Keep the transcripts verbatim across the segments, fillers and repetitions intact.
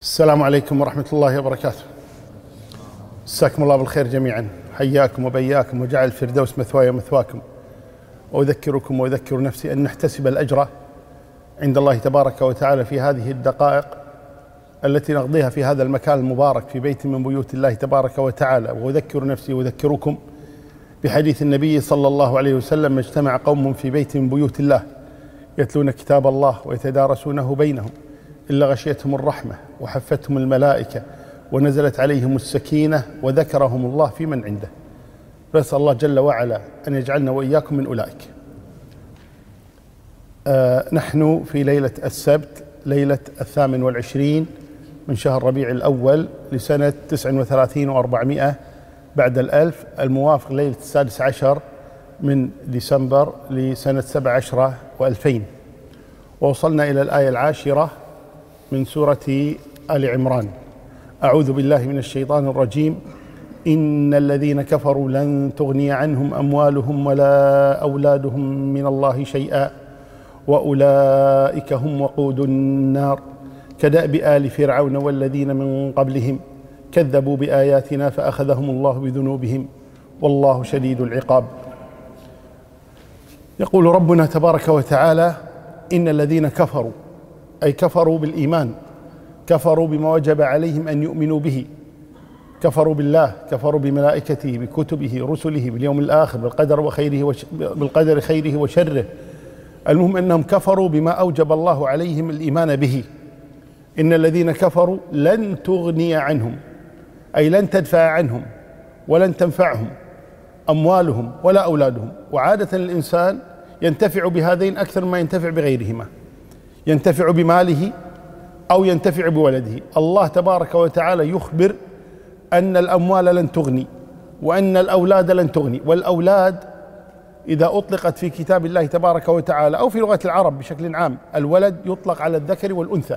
السلام عليكم ورحمة الله وبركاته. مساكم الله بالخير جميعا، حياكم وبياكم وجعل الفردوس مثواي ومثواكم. وأذكركم وأذكر نفسي أن نحتسب الأجر عند الله تبارك وتعالى في هذه الدقائق التي نقضيها في هذا المكان المبارك في بيت من بيوت الله تبارك وتعالى. وأذكر نفسي وأذكركم بحديث النبي صلى الله عليه وسلم: ما اجتمع قوم في بيت من بيوت الله يتلون كتاب الله ويتدارسونه بينهم إلا غشيتهم الرحمة وحفتهم الملائكة ونزلت عليهم السكينة وذكرهم الله في من عنده. فأسأل الله جل وعلا أن يجعلنا وإياكم من أولئك. آه نحن في ليلة السبت، ليلة الثامن والعشرين من شهر ربيع الأول لسنة تسع وثلاثين وأربعمائة بعد الألف، الموافق ليلة السادس عشر من ديسمبر لسنة سبع عشرة وألفين. ووصلنا إلى الآية العاشرة من سورة آل عمران: أعوذ بالله من الشيطان الرجيم. إن الذين كفروا لن تغني عنهم أموالهم ولا أولادهم من الله شيئا وأولئك هم وقود النار كدأب آل فرعون والذين من قبلهم كذبوا بآياتنا فأخذهم الله بذنوبهم والله شديد العقاب. يقول ربنا تبارك وتعالى: إن الذين كفروا، أي كفروا بالإيمان، كفروا بما وجب عليهم أن يؤمنوا به، كفروا بالله، كفروا بملائكته بكتبه رسله باليوم الآخر بالقدر وخيره وش بالقدر خيره وشره. المهم أنهم كفروا بما أوجب الله عليهم الإيمان به. إن الذين كفروا لن تغني عنهم، أي لن تدفع عنهم ولن تنفعهم أموالهم ولا أولادهم. وعادة الإنسان ينتفع بهذين أكثر ما ينتفع بغيرهما، ينتفع بماله أو ينتفع بولده. الله تبارك وتعالى يخبر أن الأموال لن تغني وأن الأولاد لن تغني. والأولاد إذا أطلقت في كتاب الله تبارك وتعالى أو في لغة العرب بشكل عام، الولد يطلق على الذكر والأنثى،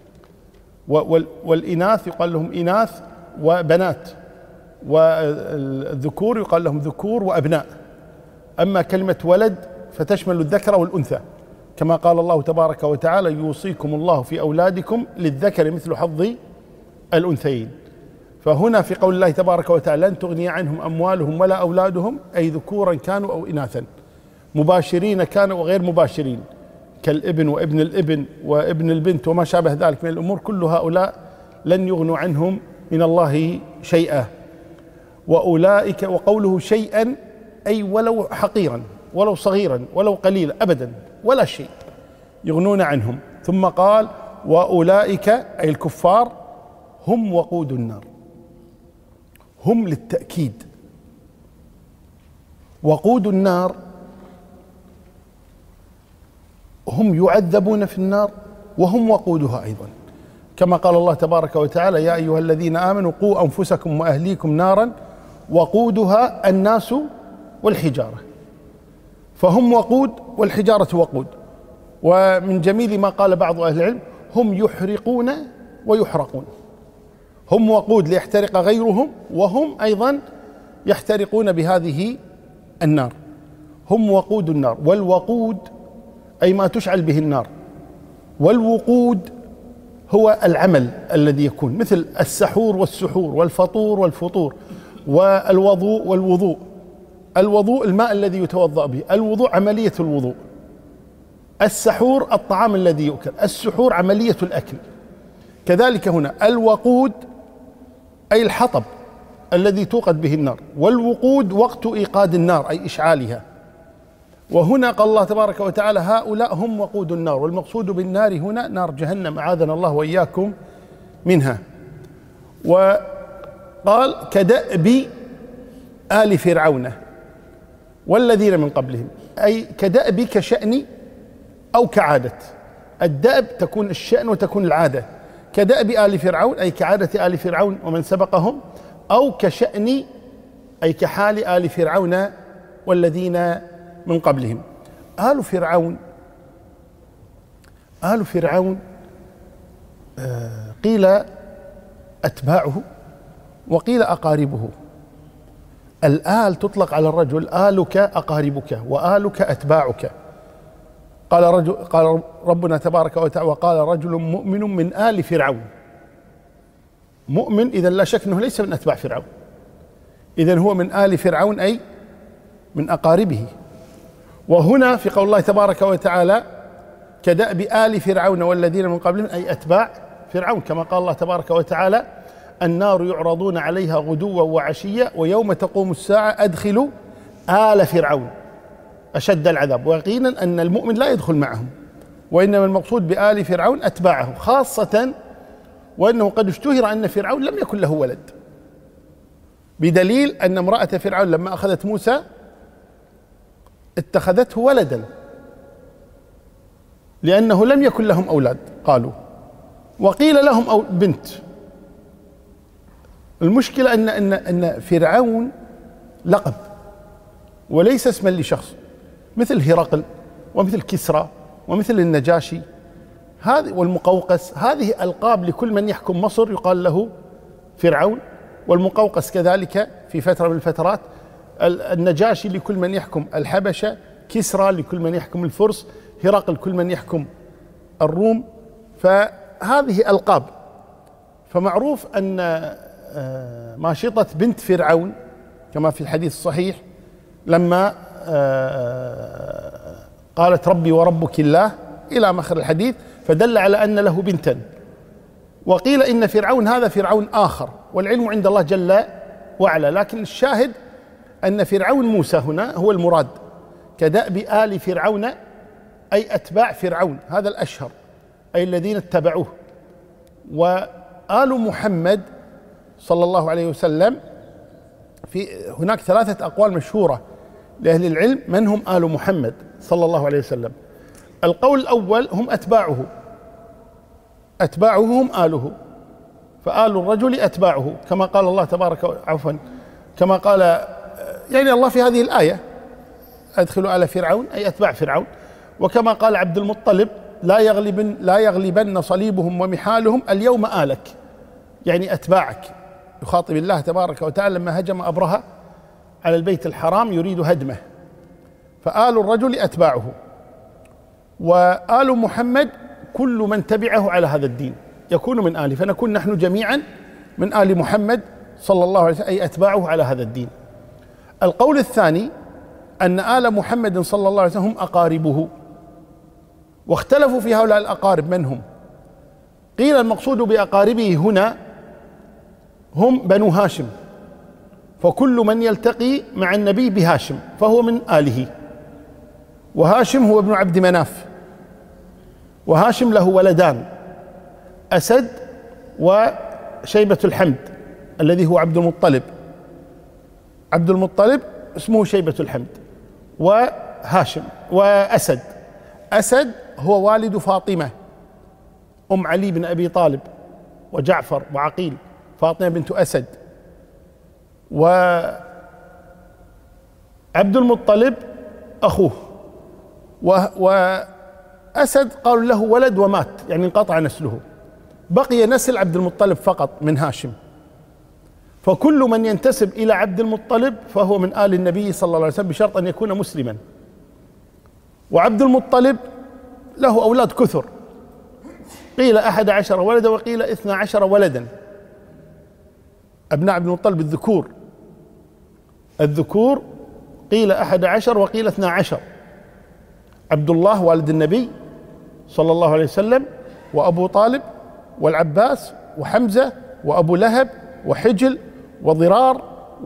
والإناث يقال لهم إناث وبنات، والذكور يقال لهم ذكور وأبناء. أما كلمة ولد فتشمل الذكر والأنثى، كما قال الله تبارك وتعالى: يوصيكم الله في أولادكم للذكر مثل حظ الأنثيين. فهنا في قول الله تبارك وتعالى: لن تغني عنهم أموالهم ولا أولادهم، أي ذكورا كانوا أو إناثا، مباشرين كانوا وغير مباشرين، كالابن وابن الابن وابن البنت وما شابه ذلك من الأمور. كل هؤلاء لن يغنوا عنهم من الله شيئا. وأولئك، وقوله شيئا أي ولو حقيرا ولو صغيرا ولو قليلا، أبدا ولا شيء يغنون عنهم. ثم قال: وأولئك أي الكفار هم وقود النار. هم للتأكيد. وقود النار هم يعذبون في النار وهم وقودها أيضا، كما قال الله تبارك وتعالى: يا أيها الذين آمنوا قوا أنفسكم وأهليكم نارا وقودها الناس والحجارة. فهم وقود والحجارة وقود. ومن جميل ما قال بعض أهل العلم: هم يحرقون ويحرقون. هم وقود ليحترق غيرهم، وهم أيضا يحترقون بهذه النار. هم وقود النار. والوقود أي ما تشعل به النار، والوقود هو العمل الذي يكون مثل السحور والسحور والفطور والفطور والوضوء والوضوء. الوضوء الماء الذي يتوضأ به، الوضوء عملية الوضوء، السحور الطعام الذي يؤكل، السحور عملية الأكل. كذلك هنا الوقود أي الحطب الذي توقد به النار، والوقود وقت إيقاد النار أي إشعالها. وهنا قال الله تبارك وتعالى: هؤلاء هم وقود النار. والمقصود بالنار هنا نار جهنم، أعاذنا الله وإياكم منها. وقال: كدأب آل فرعون والذين من قبلهم، أي كدأب كشأن أو كعادة. الدأب تكون الشأن وتكون العادة. كدأب آل فرعون أي كعادة آل فرعون ومن سبقهم، أو كشأن أي كحال آل فرعون والذين من قبلهم. آل فرعون، آل فرعون قيل أتباعه وقيل أقاربه. الآل تطلق على الرجل: آلك أقاربك وآلك أتباعك. قال رجل قال ربنا تبارك وتعالى: وقال رجل مؤمن من آل فرعون. مؤمن إذا لا شك أنه ليس من أتباع فرعون، إذن هو من آل فرعون أي من أقاربه. وهنا في قول الله تبارك وتعالى كدأب آل فرعون والذين من قبلهم أي أتباع فرعون، كما قال الله تبارك وتعالى النار يعرضون عليها غدوا وعشيا ويوم تقوم الساعة أدخلوا آل فرعون أشد العذاب. ويقينا أن المؤمن لا يدخل معهم، وإنما المقصود بآل فرعون أتباعه، خاصة وأنه قد اشتهر أن فرعون لم يكن له ولد، بدليل أن امرأة فرعون لما أخذت موسى اتخذته ولدا لأنه لم يكن لهم أولاد قالوا، وقيل لهم أو بنت. المشكلة أن أن أن فرعون لقب وليس اسما لشخص، مثل هرقل ومثل كسرى ومثل النجاشي هذه والمقوقس، هذه ألقاب لكل من يحكم مصر يقال له فرعون، والمقوقس كذلك في فترة من الفترات، النجاشي لكل من يحكم الحبشة، كسرى لكل من يحكم الفرس، هرقل كل من يحكم الروم، فهذه ألقاب. فمعروف أن ماشطة بنت فرعون كما في الحديث الصحيح لما قالت ربي وربك الله إلى مخر الحديث فدل على أن له بنتا. وقيل إن فرعون هذا فرعون آخر والعلم عند الله جل وعلا، لكن الشاهد أن فرعون موسى هنا هو المراد، كدأب آل فرعون أي أتباع فرعون، هذا الأشهر أي الذين اتبعوه. وآل محمد صلى الله عليه وسلم في هناك ثلاثة أقوال مشهورة لأهل العلم من هم آل محمد صلى الله عليه وسلم. القول الأول هم أتباعه، أتباعه هم آله، فآل الرجل أتباعه كما قال الله تبارك عفوا كما قال يعني الله في هذه الآية أدخلوا آل فرعون أي أتباع فرعون، وكما قال عبد المطلب لا يغلبن لا يغلبن صليبهم ومحالهم اليوم آلك، يعني أتباعك، يخاطب الله تبارك وتعالى لما هجم أبرهة على البيت الحرام يريد هدمه، فآل الرجل أتباعه. وآل محمد كل من تبعه على هذا الدين يكون من آله، فنكون نحن جميعا من آل محمد صلى الله عليه وسلم أي أتباعه على هذا الدين. القول الثاني أن آل محمد صلى الله عليه وسلم هم أقاربه، واختلفوا في هؤلاء الأقارب من هم. قيل المقصود بأقاربه هنا هم بنو هاشم، فكل من يلتقي مع النبي بهاشم فهو من آله، وهاشم هو ابن عبد مناف، وهاشم له ولدان أسد وشيبة الحمد الذي هو عبد المطلب، عبد المطلب اسمه شيبة الحمد، وهاشم وأسد. أسد هو والد فاطمة أم علي بن أبي طالب وجعفر وعقيل، فاطمة بنت أسد. وعبد المطلب أخوه، وأسد قالوا له ولد ومات يعني انقطع نسله، بقي نسل عبد المطلب فقط من هاشم، فكل من ينتسب إلى عبد المطلب فهو من آل النبي صلى الله عليه وسلم بشرط أن يكون مسلما. وعبد المطلب له أولاد كثر، قيل أحد عشر ولدا وقيل اثنا عشر ولدا، أبناء عبد المطلب الذكور الذكور قيل أحد عشر وقيل اثنا عشر، عبد الله والد النبي صلى الله عليه وسلم، وأبو طالب، والعباس، وحمزة، وأبو لهب، وحجل، وضرار،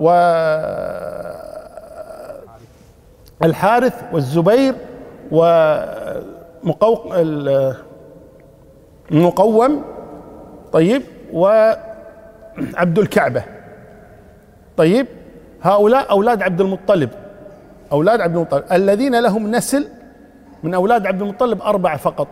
والحارث، والزبير، ومقوم، طيب، وعبد الكعبة. طيب، هؤلاء أولاد عبد المطلب، أولاد عبد المطلب الذين لهم نسل من أولاد عبد المطلب أربعة فقط،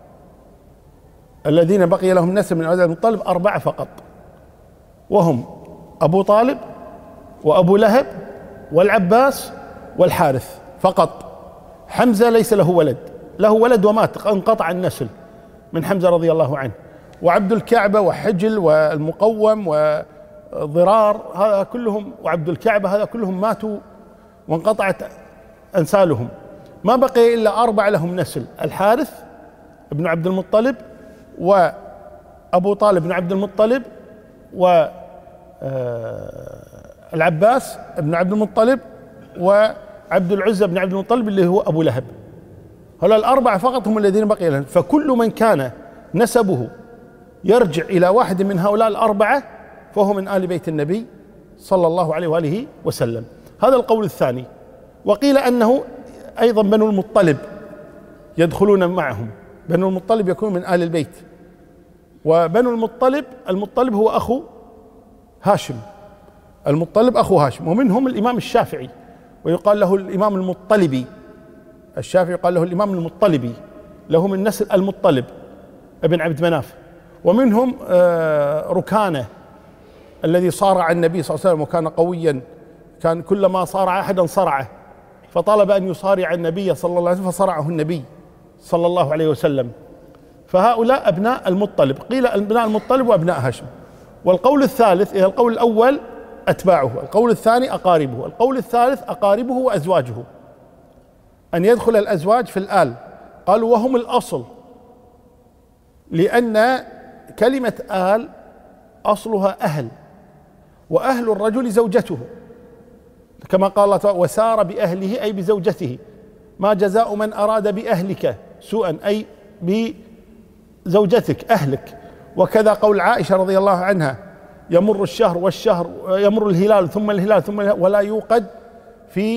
الذين بقي لهم نسل من أولاد عبد المطلب أربعة فقط، وهم أبو طالب وأبو لهب والعباس والحارث فقط. حمزة ليس له ولد، له ولد ومات انقطع النسل من حمزة رضي الله عنه. وعبد الكعبة وحجل والمقوم وضرار هذا كلهم، وعبد الكعبة هذا كلهم ماتوا وانقطعت أنسالهم، ما بقي إلا أربعة لهم نسل: الحارث ابن عبد المطلب، وأبو طالب بن عبد المطلب، والعباس بن عبد المطلب وعبد العزى بن عبد المطلب اللي هو أبو لهب. هؤلاء الأربعة فقط هم الذين بقي لهم، فكل من كان نسبه يرجع إلى واحد من هؤلاء الأربعة فهو من آل بيت النبي صلى الله عليه وآله وسلم. هذا القول الثاني. وقيل أنه أيضا بنو المطلب يدخلون معهم، بنو المطلب يكون من آل البيت. وبنو المطلب، المطلب هو أخو هاشم، المطلب أخو هاشم، ومنهم الإمام الشافعي ويقال له الإمام المطلبي، الشافعي يقال له الإمام المطلبي، له من نسل المطلب ابن عبد مناف. ومنهم ركانة الذي صارع النبي صلى الله عليه وسلم وكان قويا، كان كلما صارع أحدا صرعه، فطلب أن يصارع النبي صلى الله عليه وسلم فصرعه النبي صلى الله عليه وسلم. فهؤلاء أبناء المطلب، قيل أبناء المطلب وأبناء هاشم. والقول الثالث، إذا القول الأول أتباعه، القول الثاني أقاربه، القول الثالث أقاربه وأزواجه، أن يدخل الأزواج في الآل. قالوا وهم الأصل، لأن كلمة آل أصلها أهل، وأهل الرجل زوجته، كما قال الله تعالى وسار بأهله أي بزوجته، ما جزاء من أراد بأهلك سوءا أي بزوجتك أهلك. وكذا قول عائشة رضي الله عنها يمر الشهر والشهر، يمر الهلال ثم الهلال ثم الهلال ولا يوقد في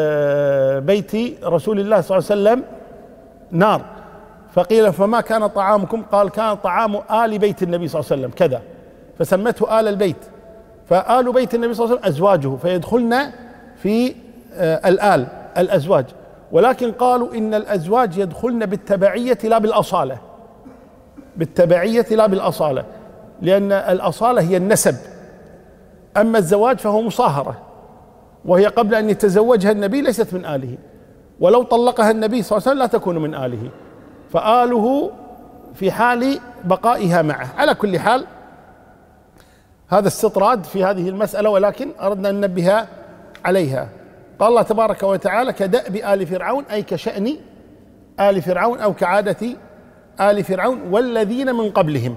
بيت رسول الله صلى الله عليه وسلم نار. فقيل فما كان طعامكم؟ قال كان طعام آل بيت النبي صلى الله عليه وسلم كذا، فسمته آل البيت. فآل بيت النبي صلى الله عليه وسلم أزواجه، فيدخلن في الآل الأزواج. ولكن قالوا إن الأزواج يدخلن بالتبعية لا بالأصالة، بالتبعية لا بالأصالة، لأن الأصالة هي النسب، أما الزواج فهو مصاهرة، وهي قبل أن يتزوجها النبي ليست من آله، ولو طلقها النبي صلى الله عليه وسلم لا تكون من آله، فآله في حال بقائها معه. على كل حال هذا استطراد في هذه المسألة، ولكن أردنا أن ننبه عليها. قال الله تبارك وتعالى كدأب آل فرعون، أي كشأن آل فرعون أو كعادة آل فرعون والذين من قبلهم.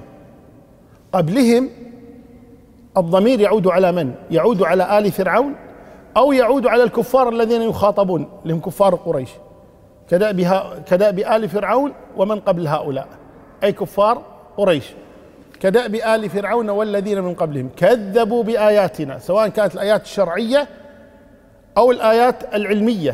قبلهم الضمير يعود على من؟ يعود على آل فرعون أو يعود على الكفار الذين يخاطبون لهم كفار قريش، كدأب آل فرعون ومن قبل هؤلاء أي كفار قريش. كدأب آل فرعون والذين من قبلهم كذبوا بآياتنا، سواء كانت الآيات الشرعية أو الآيات العلمية،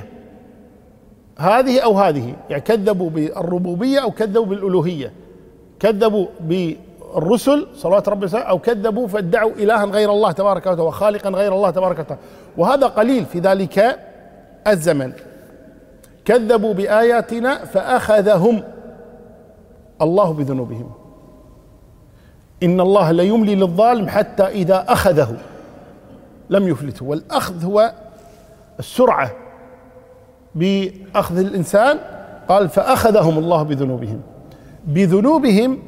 هذه أو هذه، يعني كذبوا بالربوبية أو كذبوا بالألوهية، كذبوا بالرسل صلوات ربي وسلامه أو كذبوا فادعوا إلها غير الله تبارك وتعالى وخالقا غير الله تبارك وتعالى، وهذا قليل في ذلك الزمن. كذبوا بآياتنا فأخذهم الله بذنوبهم، إن الله لا يملي للظالم حتى إذا أخذه لم يفلته. والأخذ هو السرعة بأخذ الإنسان. قال فأخذهم الله بذنوبهم. بذنوبهم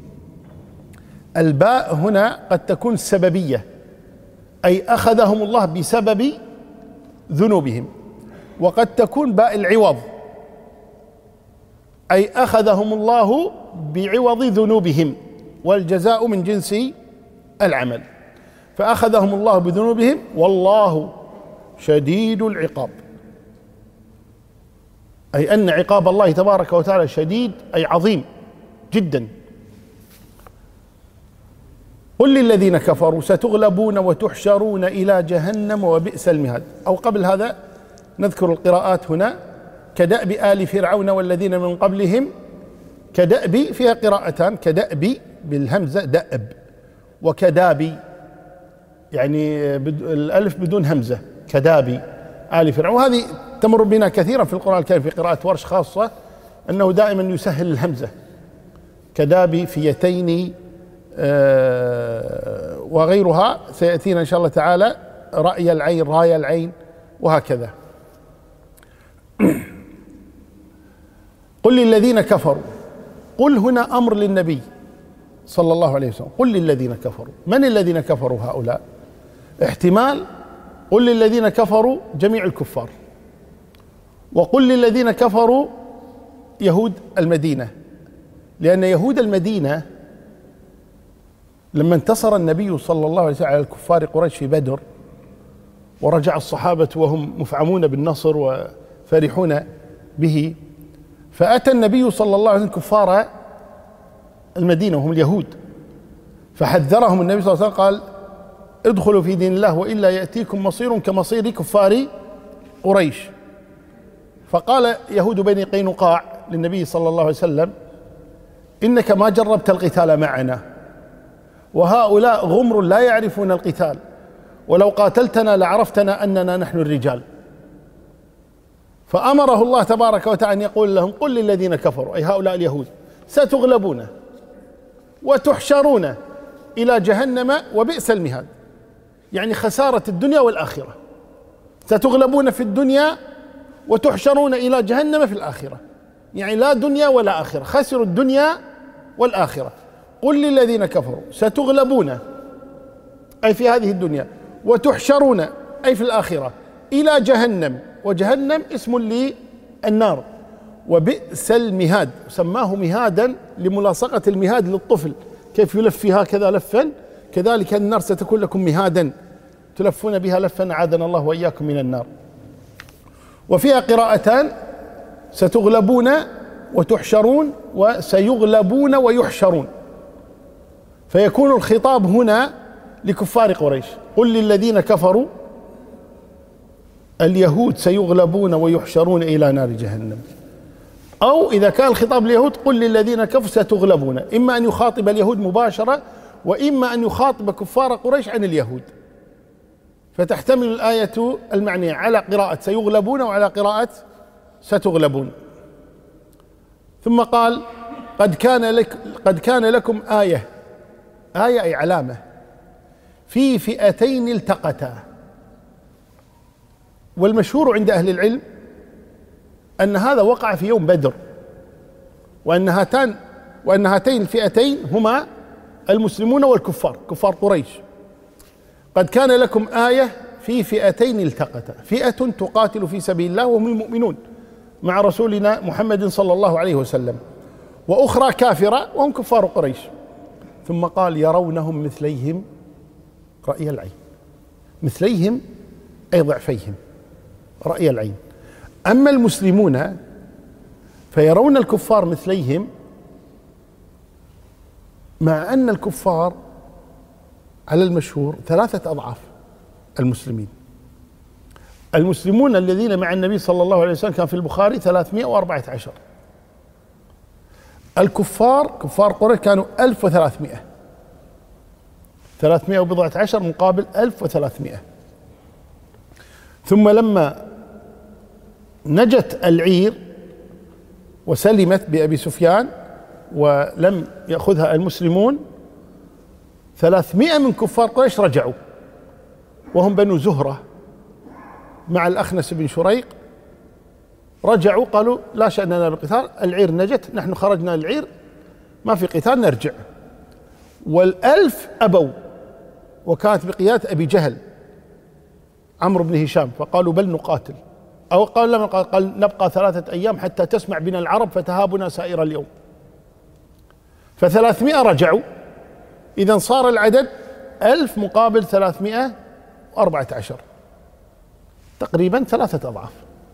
الباء هنا قد تكون سببية، أي أخذهم الله بسبب ذنوبهم، وقد تكون باء العوض، أي أخذهم الله بعوض ذنوبهم، والجزاء من جنس العمل. فأخذهم الله بذنوبهم والله شديد العقاب، أي أن عقاب الله تبارك وتعالى شديد أي عظيم جدا. قل للذين كفروا ستغلبون وتحشرون إلى جهنم وبئس المهاد. أو قبل هذا نذكر القراءات هنا. كدأب آل فرعون والذين من قبلهم، كدأب فيها قراءتان، كدأب بالهمزة دأب، وكدابي يعني الألف بدون همزة، كدابي آل فرعون. وهذه تمر بنا كثيرا في القرآن الكريم في قراءة ورش خاصة، أنه دائما يسهل الهمزة، كدابي فيتين آه وغيرها سيأتينا إن شاء الله تعالى، رأي العين راي العين وهكذا. قل للذين كفروا، قل هنا أمر للنبي صلى الله عليه وسلم، قل للذين كفروا. من الذين كفروا هؤلاء؟ احتمال قل للذين كفروا جميع الكفار، وقل للذين كفروا يهود المدينة، لأن يهود المدينة لما انتصر النبي صلى الله عليه وسلم على الكفار قريش في بدر، ورجع الصحابة وهم مفعمون بالنصر وفرحون به، فأتى النبي صلى الله عليه وسلم كفار المدينة وهم اليهود، فحذرهم النبي صلى الله عليه وسلم قال: ادخلوا في دين الله وإلا يأتيكم مصير كمصير كفار قريش. فقال يهود بني قينقاع للنبي صلى الله عليه وسلم: إنك ما جربت القتال معنا، وهؤلاء غمر لا يعرفون القتال، ولو قاتلتنا لعرفتنا أننا نحن الرجال. فأمره الله تبارك وتعالى أن يقول لهم: قل للذين كفروا، أي هؤلاء اليهود، ستغلبون وتحشرون إلى جهنم وبئس المهاد، يعني خسارة الدنيا والآخرة. ستغلبون في الدنيا وتحشرون إلى جهنم في الآخرة، يعني لا دنيا ولا آخرة، خسروا الدنيا والآخرة. قل للذين كفروا ستغلبون أي في هذه الدنيا، وتحشرون أي في الآخرة إلى جهنم، وجهنم اسم للنار، وبئس المهاد، سماه مهادا لملاصقة المهاد للطفل، كيف يلف هكذا لفا، كذلك النار ستكون لكم مهادا تلفون بها لفا، أعاذنا الله وإياكم من النار. وفيها قراءتان: ستغلبون وتحشرون، وسيغلبون ويحشرون، فيكون الخطاب هنا لكفار قريش. قل للذين كفروا اليهود سيغلبون ويحشرون إلى نار جهنم، أو إذا كان الخطاب لليهود قل للذين كفروا ستغلبون، إما أن يخاطب اليهود مباشرة، وإما أن يخاطب كفار قريش عن اليهود، فتحتمل الآية المعنية على قراءة سيغلبون وعلى قراءة ستغلبون. ثم قال: قد كان لك قد كان لكم آية، آية أي علامة، في فئتين التقتا. والمشهور عند أهل العلم أن هذا وقع في يوم بدر، وأن هاتان وأن هاتين الفئتين هما المسلمون والكفار، كفار قريش. قد كان لكم آية في فئتين التقتا، فئة تقاتل في سبيل الله وهم المؤمنون مع رسولنا محمد صلى الله عليه وسلم، وأخرى كافرة وهم كفار قريش. ثم قال: يرونهم مثليهم رأي العين، مثليهم أي ضعفيهم رأي العين. أما المسلمون فيرون الكفار مثليهم، مع أن الكفار على المشهور ثلاثة أضعاف المسلمين. المسلمون الذين مع النبي صلى الله عليه وسلم كان في البخاري ثلاثمائة وأربعة عشر، الكفار كفار قريش كانوا ألف وثلاثمائة، ثلاثمائة وبضعة عشر مقابل ألف وثلاثمائة. ثم لما نجت العير وسلمت بأبي سفيان ولم يأخذها المسلمون، ثلاثمائة من كفار قريش رجعوا، وهم بنو زهرة مع الأخنس بن شريق، رجعوا قالوا: لا شأننا بالقتال، العير نجت، نحن خرجنا للعير، ما في قتال، نرجع. والألف أبوا، وكانت بقيادة أبي جهل عمرو بن هشام، فقالوا: بل نقاتل، أو قال لما قال, قال نبقى ثلاثة أيام حتى تسمع بنا العرب فتهابنا سائر اليوم. فثلاثمائة رجعوا، إذن صار العدد ألف مقابل ثلاثمائة وأربعة عشر، تقريبا ثلاثة أضعاف،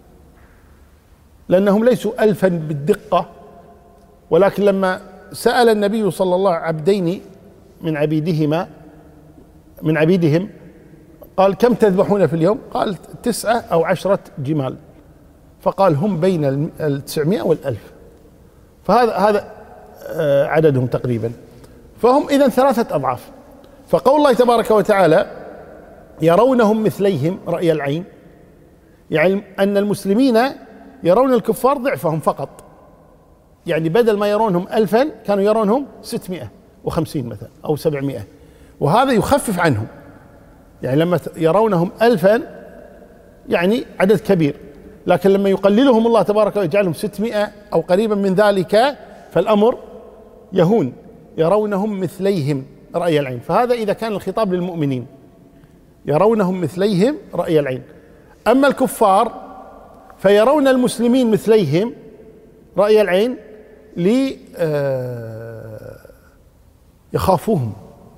لأنهم ليسوا ألفا بالدقة. ولكن لما سأل النبي صلى الله عليه وسلم عبدين من عبيدهما من عبيدهم قال: كم تذبحون في اليوم؟ قال: تسعة أو عشرة جمال. فقال: هم بين التسعمائة والألف، فهذا هذا عددهم تقريبا، فهم إذن ثلاثة أضعاف. فقول الله تبارك وتعالى: يرونهم مثليهم رأي العين، يعني أن المسلمين يرون الكفار ضعفهم فقط، يعني بدل ما يرونهم ألفا كانوا يرونهم ستمائة وخمسين مثلا أو سبعمائة، وهذا يخفف عنهم، يعني لما يرونهم ألفا يعني عدد كبير، لكن لما يقللهم الله تبارك ويجعلهم ستمائة أو قريبا من ذلك فالأمر يهون. يرونهم مثليهم رأي العين، فهذا إذا كان الخطاب للمؤمنين، يرونهم مثليهم رأي العين. أما الكفار فيرون المسلمين مثليهم رأي العين ليخافوهم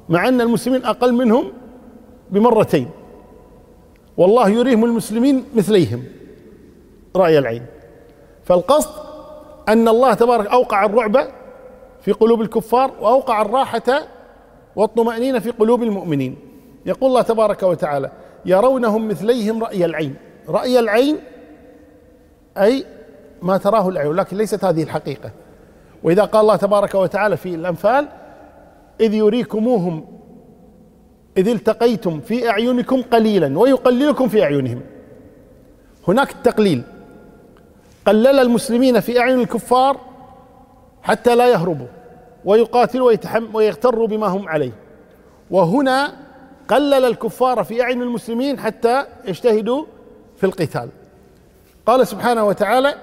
مع أن المسلمين أقل منهم بمرتين، والله يريهم المسلمين مثليهم رأي العين. فالقصد أن الله تبارك أوقع الرعب في قلوب الكفار وأوقع الراحة والطمأنينة في قلوب المؤمنين. يقول الله تبارك وتعالى يرونهم مثليهم رأي العين. رأي العين أي ما تراه العين، لكن ليست هذه الحقيقة. وإذا قال الله تبارك وتعالى في الأنفال إذ يريكموهم إذ التقيتم في أعينكم قليلا ويقللكم في أعينهم، هناك التقليل، قلل المسلمين في أعين الكفار حتى لا يهربوا ويقاتلوا ويغتروا بما هم عليه، وهنا قلل الكفار في أعين المسلمين حتى يجتهدوا في القتال. قال سبحانه وتعالى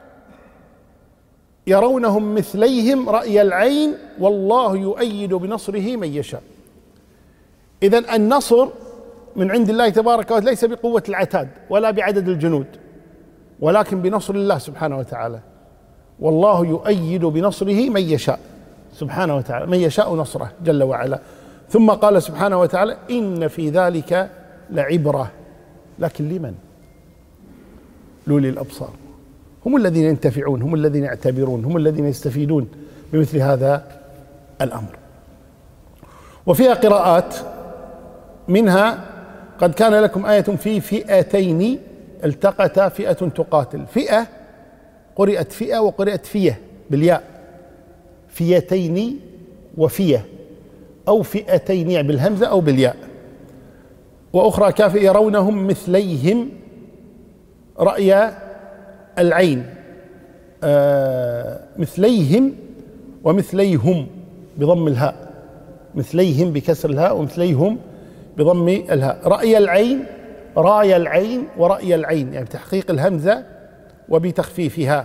يرونهم مثليهم رأي العين والله يؤيد بنصره من يشاء. إذن النصر من عند الله تبارك وتعالى ليس بقوة العتاد ولا بعدد الجنود، ولكن بنصر الله سبحانه وتعالى. والله يؤيد بنصره من يشاء سبحانه وتعالى، من يشاء نصره جل وعلا. ثم قال سبحانه وتعالى إن في ذلك لعبرة، لكن لمن؟ لأولي الأبصار، هم الذين ينتفعون، هم الذين يعتبرون، هم الذين يستفيدون بمثل هذا الأمر. وفيها قراءات، منها قد كان لكم آية في فئتين التقتا فئة تقاتل. فئة قرئت فئة وقرئت فيه بالياء، فئتين وفيه، أو فئتين بالهمزة أو بالياء. وأخرى كاف يرونهم مثليهم رأي العين، آه مثليهم ومثليهم بضم الهاء، مثليهم بكسر الهاء ومثليهم بضم الهاء. رأي العين راي العين ورأي العين، يعني بتحقيق الهمزة وبتخفيفها.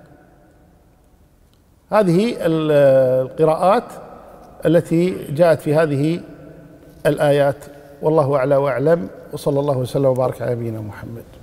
هذه القراءات التي جاءت في هذه الآيات، والله أعلى وأعلم، وصلى الله وسلم وبارك على نبينا محمد.